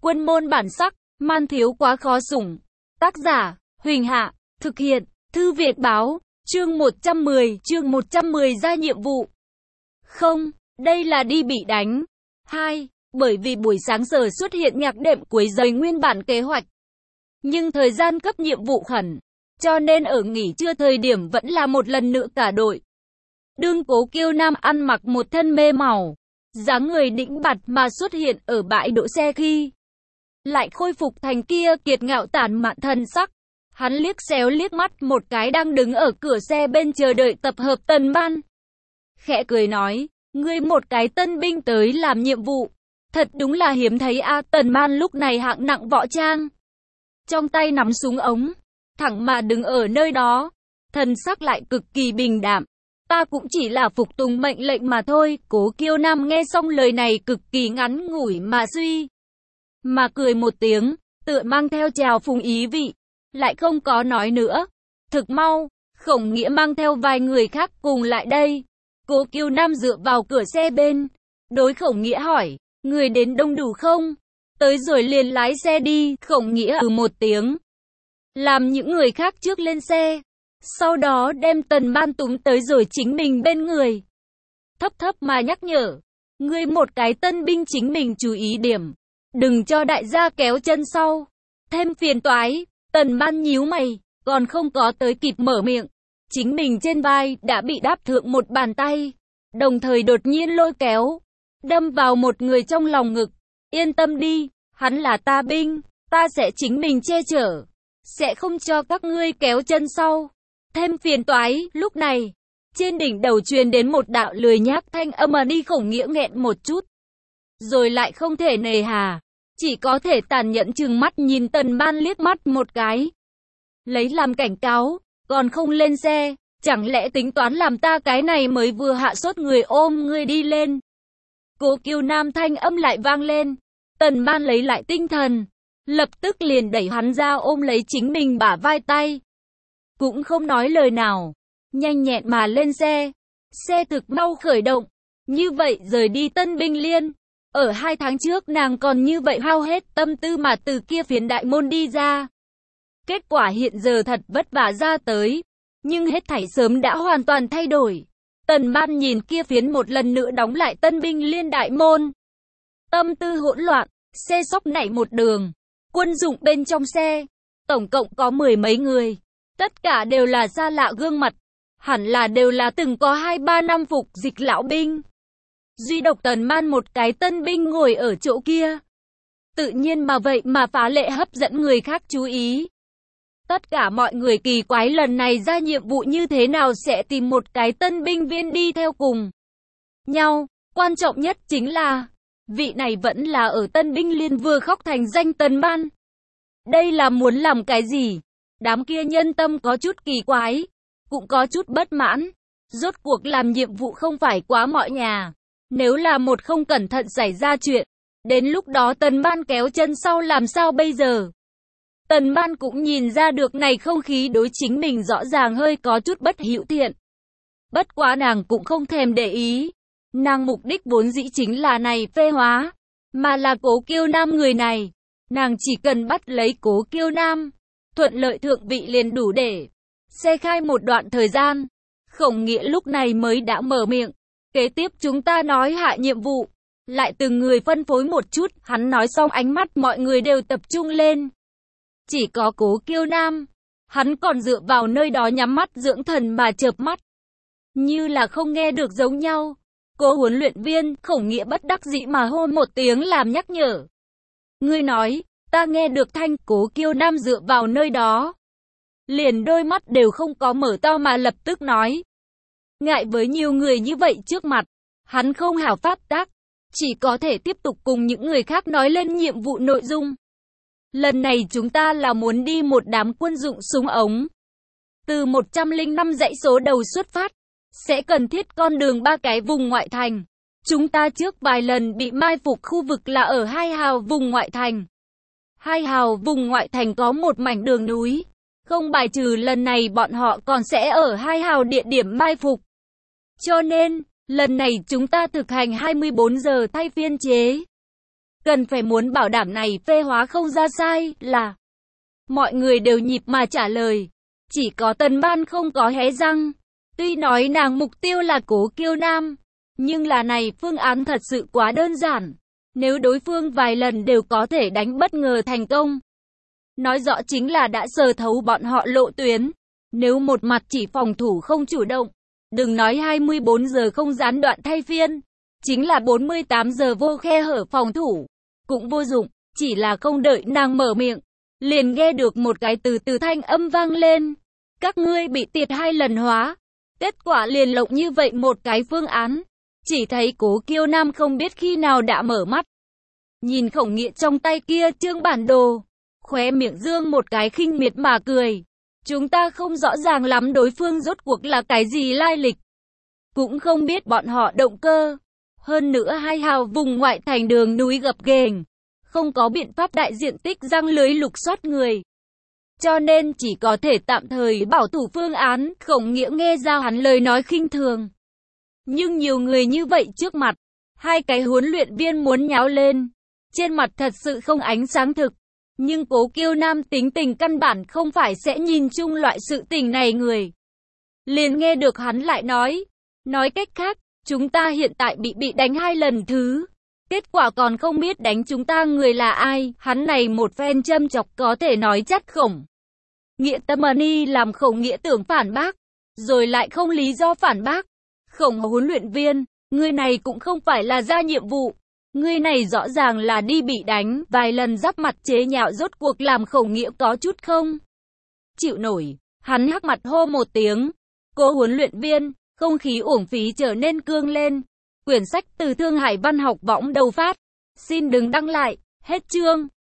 Quân môn bản sắc, man thiếu quá khó sủng. Tác giả, Huỳnh Hạ, thực hiện, Thư Việt Báo, chương 110 ra nhiệm vụ. Không, đây là đi bị đánh. 2. Bởi vì buổi sáng giờ xuất hiện nhạc đệm quấy rầy nguyên bản kế hoạch. Nhưng thời gian cấp nhiệm vụ khẩn, cho nên ở nghỉ trưa thời điểm vẫn là một lần nữa cả đội. Đương Cố Kiêu Nam ăn mặc một thân mê màu, dáng người đĩnh bạt mà xuất hiện ở bãi đỗ xe khi lại khôi phục thành kia kiệt ngạo tản mạn thần sắc. Hắn liếc xéo liếc mắt một cái đang đứng ở cửa xe bên chờ đợi tập hợp Tần Ban. Khẽ cười nói, ngươi một cái tân binh tới làm nhiệm vụ. Thật đúng là hiếm thấy a. Tần Ban lúc này hạng nặng võ trang, trong tay nắm súng ống, thẳng mà đứng ở nơi đó, thần sắc lại cực kỳ bình đạm. Ta cũng chỉ là phục tùng mệnh lệnh mà thôi. Cố Kiêu Nam nghe xong lời này cực kỳ ngắn ngủi mà suy mà cười một tiếng, tựa mang theo trào phúng ý vị, lại không có nói nữa. Thực mau, Khổng Nghĩa mang theo vài người khác cùng lại đây. Cố Kiêu Nam dựa vào cửa xe bên, đối Khổng Nghĩa hỏi, người đến đông đủ không? Tới rồi liền lái xe đi. Khổng Nghĩa một tiếng, làm những người khác trước lên xe, sau đó đem Tần Ban túm tới rồi chính mình bên người. Thấp thấp mà nhắc nhở, ngươi một cái tân binh chính mình chú ý điểm, đừng cho đại gia kéo chân sau, thêm phiền toái. Tần Ban nhíu mày, còn không có tới kịp mở miệng, chính mình trên vai đã bị đáp thượng một bàn tay, đồng thời đột nhiên lôi kéo, đâm vào một người trong lòng ngực. Yên tâm đi, hắn là ta binh, ta sẽ chính mình che chở, sẽ không cho các ngươi kéo chân sau, thêm phiền toái. Lúc này, trên đỉnh đầu truyền đến một đạo lười nhác thanh âm mà đi. Khổng Nghĩa nghẹn một chút, rồi lại không thể nề hà, chỉ có thể tàn nhẫn trừng mắt nhìn Tần Ban liếc mắt một cái, lấy làm cảnh cáo, còn không lên xe, chẳng lẽ tính toán làm ta cái này mới vừa hạ sốt người ôm ngươi đi lên? Cố Kiêu Nam thanh âm lại vang lên. Tần Ban lấy lại tinh thần, lập tức liền đẩy hắn ra ôm lấy chính mình bả vai tay, cũng không nói lời nào, nhanh nhẹn mà lên xe. Xe thực mau khởi động, như vậy rời đi Tân Binh Liên. Ở 2 tháng trước nàng còn như vậy hao hết tâm tư mà từ kia phiến đại môn đi ra. Kết quả hiện giờ thật vất vả ra tới, nhưng hết thảy sớm đã hoàn toàn thay đổi. Tần Ban nhìn kia phiến một lần nữa đóng lại Tân Binh Liên đại môn, tâm tư hỗn loạn. Xe sóc nảy một đường, quân dụng bên trong xe, tổng cộng có 10 mấy người, tất cả đều là xa lạ gương mặt, hẳn là đều là từng có 2-3 năm phục dịch lão binh. Duy độc Tần Man một cái tân binh ngồi ở chỗ kia, tự nhiên mà vậy mà phá lệ hấp dẫn người khác chú ý. Tất cả mọi người kỳ quái lần này ra nhiệm vụ như thế nào sẽ tìm một cái tân binh viên đi theo cùng nhau. Quan trọng nhất chính là vị này vẫn là ở Tân Binh Liên vừa khóc thành danh Tần Ban. Đây là muốn làm cái gì? Đám kia nhân tâm có chút kỳ quái, cũng có chút bất mãn. Rốt cuộc làm nhiệm vụ không phải quá mọi nhà, nếu là một không cẩn thận xảy ra chuyện, đến lúc đó Tần Ban kéo chân sau làm sao bây giờ? Tần Ban cũng nhìn ra được này không khí đối chính mình rõ ràng hơi có chút bất hữu thiện. Bất quá nàng cũng không thèm để ý. Nàng mục đích vốn dĩ chính là này phê hóa, mà là Cố Kiêu Nam người này. Nàng chỉ cần bắt lấy Cố Kiêu Nam, thuận lợi thượng vị liền đủ để xe khai một đoạn thời gian. Khổng Nghĩa lúc này mới đã mở miệng. Kế tiếp chúng ta nói hạ nhiệm vụ, lại từng người phân phối một chút. Hắn nói xong ánh mắt mọi người đều tập trung lên. Chỉ có Cố Kiêu Nam, hắn còn dựa vào nơi đó nhắm mắt dưỡng thần mà chợp mắt, như là không nghe được giống nhau. Cố huấn luyện viên. Khổng Nghĩa bất đắc dĩ mà hô một tiếng làm nhắc nhở. Ngươi nói, ta nghe được thanh. Cố Kiêu Nam dựa vào nơi đó, liền đôi mắt đều không có mở to mà lập tức nói. Ngại với nhiều người như vậy trước mặt, hắn không hảo pháp tác, chỉ có thể tiếp tục cùng những người khác nói lên nhiệm vụ nội dung. Lần này chúng ta là muốn đi một đám quân dụng súng ống, từ 105 dãy số đầu xuất phát, sẽ cần thiết con đường 3 cái vùng ngoại thành. Chúng ta trước vài lần bị mai phục khu vực là ở 2 hào vùng ngoại thành. 2 hào vùng ngoại thành có một mảnh đường núi, không bài trừ lần này bọn họ còn sẽ ở 2 hào địa điểm mai phục. Cho nên, lần này chúng ta thực hành 24 giờ thay phiên chế. cần phải muốn bảo đảm này phê hóa không ra sai là. Mọi người đều nhịp mà trả lời. Chỉ có Tần Ban không có hé răng. Tuy nói nàng mục tiêu là Cố Kiêu Nam, nhưng là này phương án thật sự quá đơn giản. Nếu đối phương vài lần đều có thể đánh bất ngờ thành công, nói rõ chính là đã sờ thấu bọn họ lộ tuyến. Nếu một mặt chỉ phòng thủ không chủ động, đừng nói 24 giờ không gián đoạn thay phiên, chính là 48 giờ vô khe hở phòng thủ, cũng vô dụng. Chỉ là không đợi nàng mở miệng, liền nghe được một cái từ thanh âm vang lên. Các ngươi bị tiệt 2 lần hóa. Kết quả liền lộng như vậy một cái phương án. Chỉ thấy Cố Kiêu Nam không biết khi nào đã mở mắt. Nhìn Khổng Nghĩa trong tay kia trương bản đồ, khóe miệng dương một cái khinh miệt mà cười. Chúng ta không rõ ràng lắm đối phương rốt cuộc là cái gì lai lịch. Cũng không biết bọn họ động cơ. Hơn nữa hai hào vùng ngoại thành đường núi gập ghềnh, không có biện pháp đại diện tích răng lưới lục soát người. Cho nên chỉ có thể tạm thời bảo thủ phương án. Khổng Nghĩa nghe ra hắn lời nói khinh thường. Nhưng nhiều người như vậy trước mặt, hai cái huấn luyện viên muốn nháo lên. Trên mặt thật sự không ánh sáng thực. Nhưng Cố Kiêu Nam tính tình căn bản không phải sẽ nhìn chung loại sự tình này người. Liền nghe được hắn lại nói cách khác, chúng ta hiện tại bị đánh 2 lần thứ. Kết quả còn không biết đánh chúng ta người là ai. Hắn này một phen châm chọc có thể nói chắc Khổng Nghĩa tâm ni làm Khổng Nghĩa tưởng phản bác, rồi lại không lý do phản bác. Khổng huấn luyện viên, người này cũng không phải là ra nhiệm vụ. Người này rõ ràng là đi bị đánh, vài lần giáp mặt chế nhạo rốt cuộc làm Khổng Nghĩa có chút không chịu nổi. Hắn hắc mặt hô một tiếng. Cô huấn luyện viên, không khí uổng phí trở nên cương lên. Quyển sách từ Thương Hải Văn Học Võng đầu phát. Xin đừng đăng lại. Hết chương.